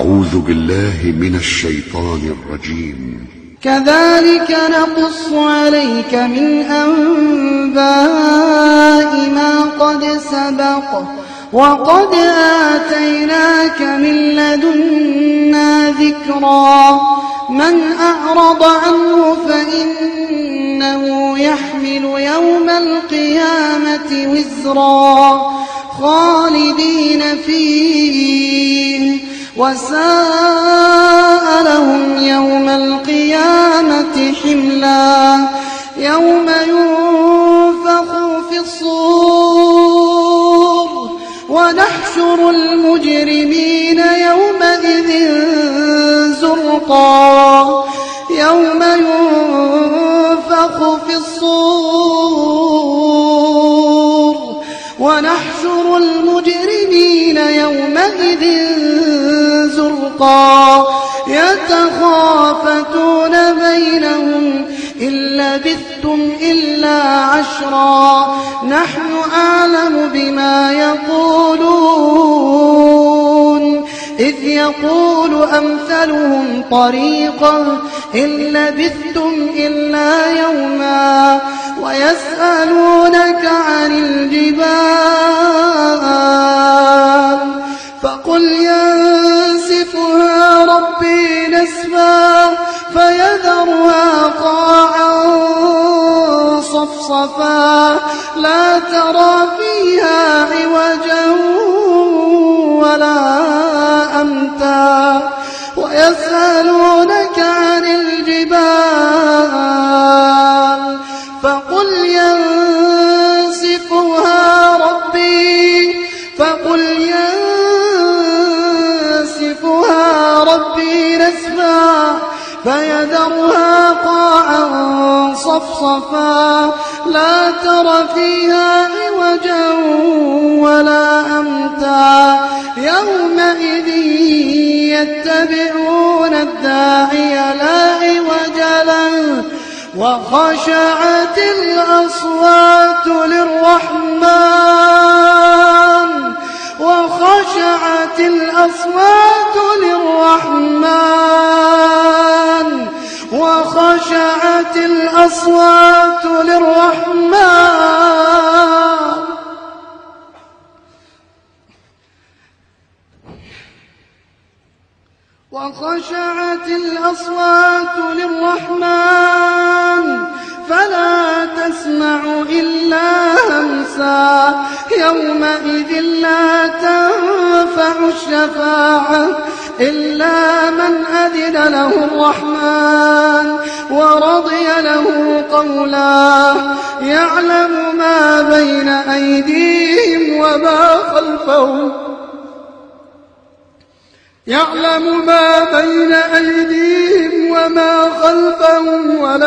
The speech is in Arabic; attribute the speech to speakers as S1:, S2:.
S1: أعوذ بالله من الشيطان الرجيم.
S2: كذلك نقص عليك من أنباء ما قد سبق وقد آتيناك من لدنا ذكرا من أعرض عنه فإنه يحمل يوم القيامة وزرا خالدين فيه وساء لهم يوم القيامة حملا يوم ينفخ في الصور ونحشر المجرمين يومئذ زرقا يوم ينفخ في الصور ونحشر المجرمين يومئذ زرقا يتخافتون بينهم إن لبثتم إلا عشرا نحن أعلم بما يقولون إذ يقول أمثلهم طريقا إن لبثتم إلا يوما ويسألونك عن الجبال فقل ينسفها ربي نسفا فيذرها قاعا صفصفا لا ترى فيها عوجا ولا أمتا ويسألونك عن الجبال فقل ينسفها ربي نسفا فيذرها قاعا صفصفا لا تر فيها عوجا ولا أمتا يومئذ يتبعون الداعي لا عوج له وخشعت الأصوات للرحمن وخشعت الأصوات للرحمن فلا تسمع إلا همسا يومئذ لا تنفع الشفاعة إلا من أذن له الرحمن ورضي له قولا يعلم ما بين أيديهم وما خلفهم